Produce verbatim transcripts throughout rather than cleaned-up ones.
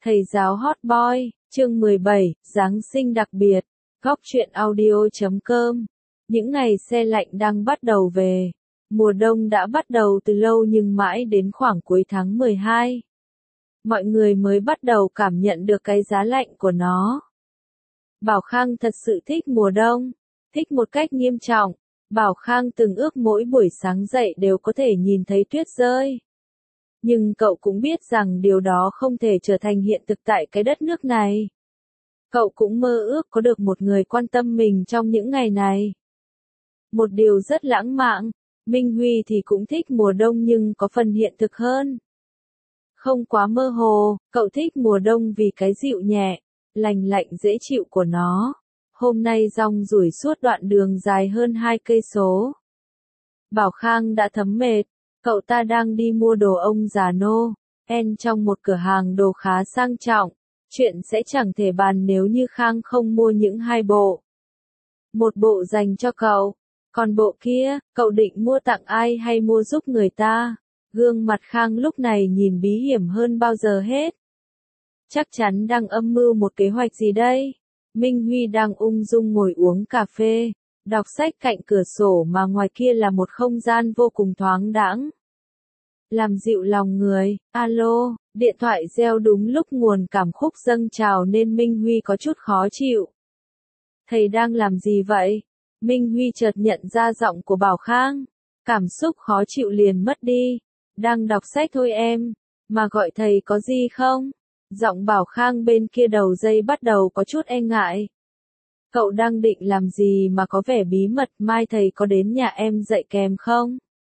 Thầy giáo Hot Boy, chương mười bảy, Giáng sinh đặc biệt, góc truyện audio chấm com. Những ngày se lạnh đang bắt đầu về. Mùa đông đã bắt đầu từ lâu nhưng mãi đến khoảng cuối tháng mười hai. Mọi người mới bắt đầu cảm nhận được cái giá lạnh của nó. Bảo Khang thật sự thích mùa đông, thích một cách nghiêm trọng. Bảo Khang từng ước mỗi buổi sáng dậy đều có thể nhìn thấy tuyết rơi. Nhưng cậu cũng biết rằng điều đó không thể trở thành hiện thực tại cái đất nước này. Cậu cũng mơ ước có được một người quan tâm mình trong những ngày này. Một điều rất lãng mạn, Minh Huy thì cũng thích mùa đông nhưng có phần hiện thực hơn. Không quá mơ hồ, cậu thích mùa đông vì cái dịu nhẹ, lành lạnh dễ chịu của nó. Hôm nay rong ruổi suốt đoạn đường dài hơn hai cây số. Bảo Khang đã thấm mệt. Cậu ta đang đi mua đồ ông già Noel trong một cửa hàng đồ khá sang trọng. Chuyện sẽ chẳng thể bàn nếu như Khang không mua những hai bộ. Một bộ dành cho cậu, còn bộ kia, cậu định mua tặng ai hay mua giúp người ta? Gương mặt Khang lúc này nhìn bí hiểm hơn bao giờ hết. Chắc chắn đang âm mưu một kế hoạch gì đây? Minh Huy đang ung dung ngồi uống cà phê, đọc sách cạnh cửa sổ mà ngoài kia là một không gian vô cùng thoáng đãng. Làm dịu lòng người, alo, điện thoại reo đúng lúc nguồn cảm xúc dâng trào nên Minh Huy có chút khó chịu. Thầy đang làm gì vậy? Minh Huy chợt nhận ra giọng của Bảo Khang. Cảm xúc khó chịu liền mất đi. Đang đọc sách thôi em, mà gọi thầy có gì không? Giọng Bảo Khang bên kia đầu dây bắt đầu có chút e ngại. Cậu đang định làm gì mà có vẻ bí mật, mai thầy có đến nhà em dạy kèm không?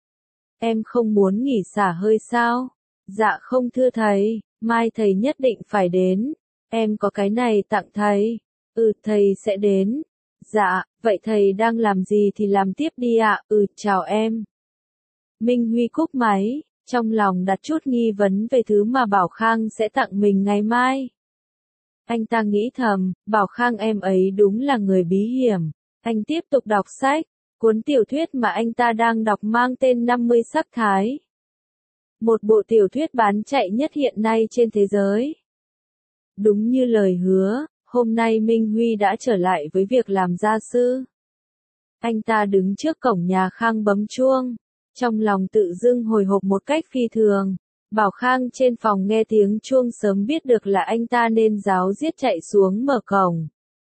Em không muốn nghỉ xả hơi sao? Dạ không thưa thầy, mai thầy nhất định phải đến. Em có cái này tặng thầy. Ừ, thầy sẽ đến. Dạ, vậy thầy đang làm gì thì làm tiếp đi ạ. Ừ, chào em. Minh Huy cúp máy, trong lòng đặt chút nghi vấn về thứ mà Bảo Khang sẽ tặng mình ngày mai. Anh ta nghĩ thầm, Bảo Khang em ấy đúng là người bí hiểm. Anh tiếp tục đọc sách. Cuốn tiểu thuyết mà anh ta đang đọc mang tên năm mươi sắc thái. Một bộ tiểu thuyết bán chạy nhất hiện nay trên thế giới. Đúng như lời hứa, hôm nay Minh Huy đã trở lại với việc làm gia sư. Anh ta đứng trước cổng nhà Khang bấm chuông. Trong lòng tự dưng hồi hộp một cách phi thường. Bảo Khang trên phòng nghe tiếng chuông sớm biết được là anh ta nên ráo riết chạy xuống mở cổng.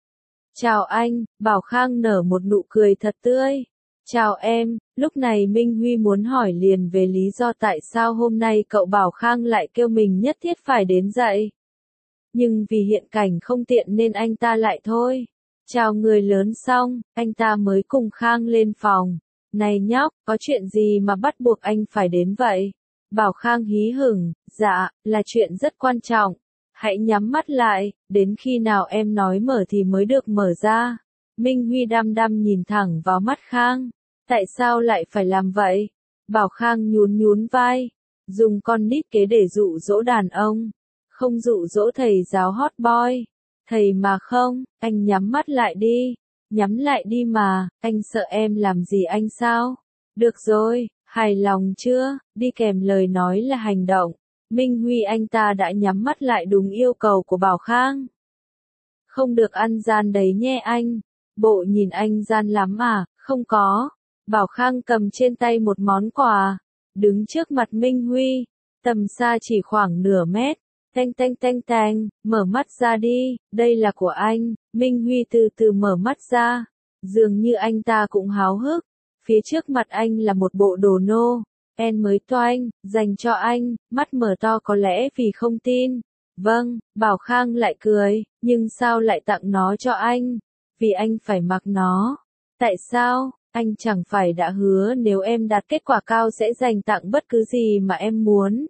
Chào anh, Bảo Khang nở một nụ cười thật tươi. Chào em, lúc này Minh Huy muốn hỏi liền về lý do tại sao hôm nay cậu Bảo Khang lại kêu mình nhất thiết phải đến dạy. Nhưng vì hiện cảnh không tiện nên anh ta lại thôi. Chào người lớn xong, anh ta mới cùng Khang lên phòng. Này nhóc, có chuyện gì mà bắt buộc anh phải đến vậy? Bảo Khang hí hửng, dạ, là chuyện rất quan trọng. Hãy nhắm mắt lại, đến khi nào em nói mở thì mới được mở ra. Minh Huy đăm đăm nhìn thẳng vào mắt Khang. Tại sao lại phải làm vậy? Bảo Khang nhún nhún vai. Dùng con nít kế để dụ dỗ đàn ông. Không dụ dỗ thầy giáo Hot Boy. Thầy mà không, anh nhắm mắt lại đi. Nhắm lại đi mà, anh sợ em làm gì anh sao? Được rồi, hài lòng chưa? Đi kèm lời nói là hành động. Minh Huy anh ta đã nhắm mắt lại đúng yêu cầu của Bảo Khang. Không được ăn gian đấy nhé anh. Bộ nhìn anh gian lắm à? Không có. Bảo Khang cầm trên tay một món quà. Đứng trước mặt Minh Huy. Tầm xa chỉ khoảng nửa mét. Tanh tanh tanh tanh, mở mắt ra đi, đây là của anh. Minh Huy từ từ mở mắt ra. Dường như anh ta cũng háo hức. Phía trước mặt anh là một bộ đồ Noel mới toanh, dành cho anh, mắt mở to có lẽ vì không tin. Vâng, Bảo Khang lại cười, nhưng sao lại tặng nó cho anh? Vì anh phải mặc nó. Tại sao? Anh chẳng phải đã hứa nếu em đạt kết quả cao sẽ dành tặng bất cứ gì mà em muốn.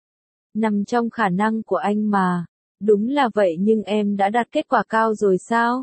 Nằm trong khả năng của anh mà. Đúng là vậy nhưng em đã đạt kết quả cao rồi sao?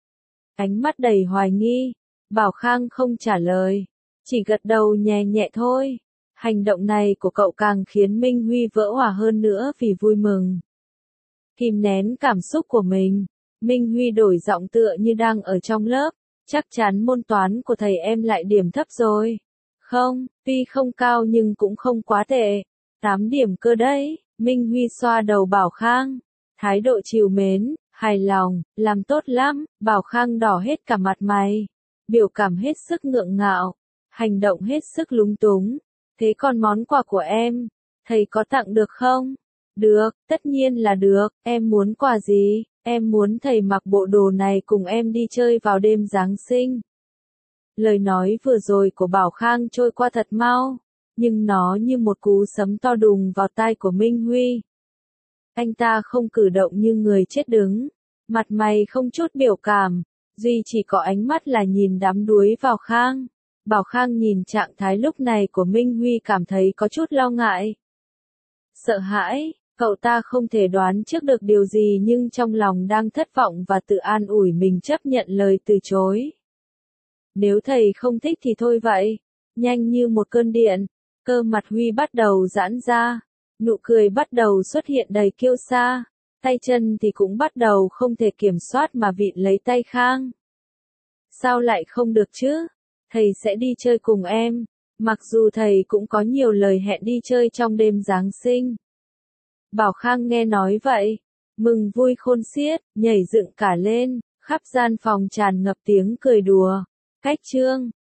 Ánh mắt đầy hoài nghi. Bảo Khang không trả lời. Chỉ gật đầu nhẹ nhẹ thôi. Hành động này của cậu càng khiến Minh Huy vỡ òa hơn nữa vì vui mừng. Kìm nén cảm xúc của mình. Minh Huy đổi giọng tựa như đang ở trong lớp. Chắc chắn môn toán của thầy em lại điểm thấp rồi. Không, tuy không cao nhưng cũng không quá tệ. tám điểm cơ đấy. Minh Huy xoa đầu Bảo Khang. Thái độ trìu mến, hài lòng, làm tốt lắm, Bảo Khang đỏ hết cả mặt mày. Biểu cảm hết sức ngượng ngạo, hành động hết sức lúng túng. Thế còn món quà của em, thầy có tặng được không? Được, tất nhiên là được, em muốn quà gì? Em muốn thầy mặc bộ đồ này cùng em đi chơi vào đêm Giáng sinh. Lời nói vừa rồi của Bảo Khang trôi qua thật mau, nhưng nó như một cú sấm to đùng vào tai của Minh Huy. Anh ta không cử động như người chết đứng, mặt mày không chút biểu cảm, duy chỉ có ánh mắt là nhìn đắm đuối vào Khang. Bảo Khang nhìn trạng thái lúc này của Minh Huy cảm thấy có chút lo ngại. Sợ hãi, cậu ta không thể đoán trước được điều gì nhưng trong lòng đang thất vọng và tự an ủi mình chấp nhận lời từ chối. Nếu thầy không thích thì thôi vậy. Nhanh như một cơn điện, cơ mặt Huy bắt đầu giãn ra, nụ cười bắt đầu xuất hiện đầy kiêu sa, tay chân thì cũng bắt đầu không thể kiểm soát mà vịn lấy tay Khang. Sao lại không được chứ? Thầy sẽ đi chơi cùng em, mặc dù thầy cũng có nhiều lời hẹn đi chơi trong đêm Giáng sinh. Bảo Khang nghe nói vậy, mừng vui khôn xiết, nhảy dựng cả lên, khắp gian phòng tràn ngập tiếng cười đùa. Cách chương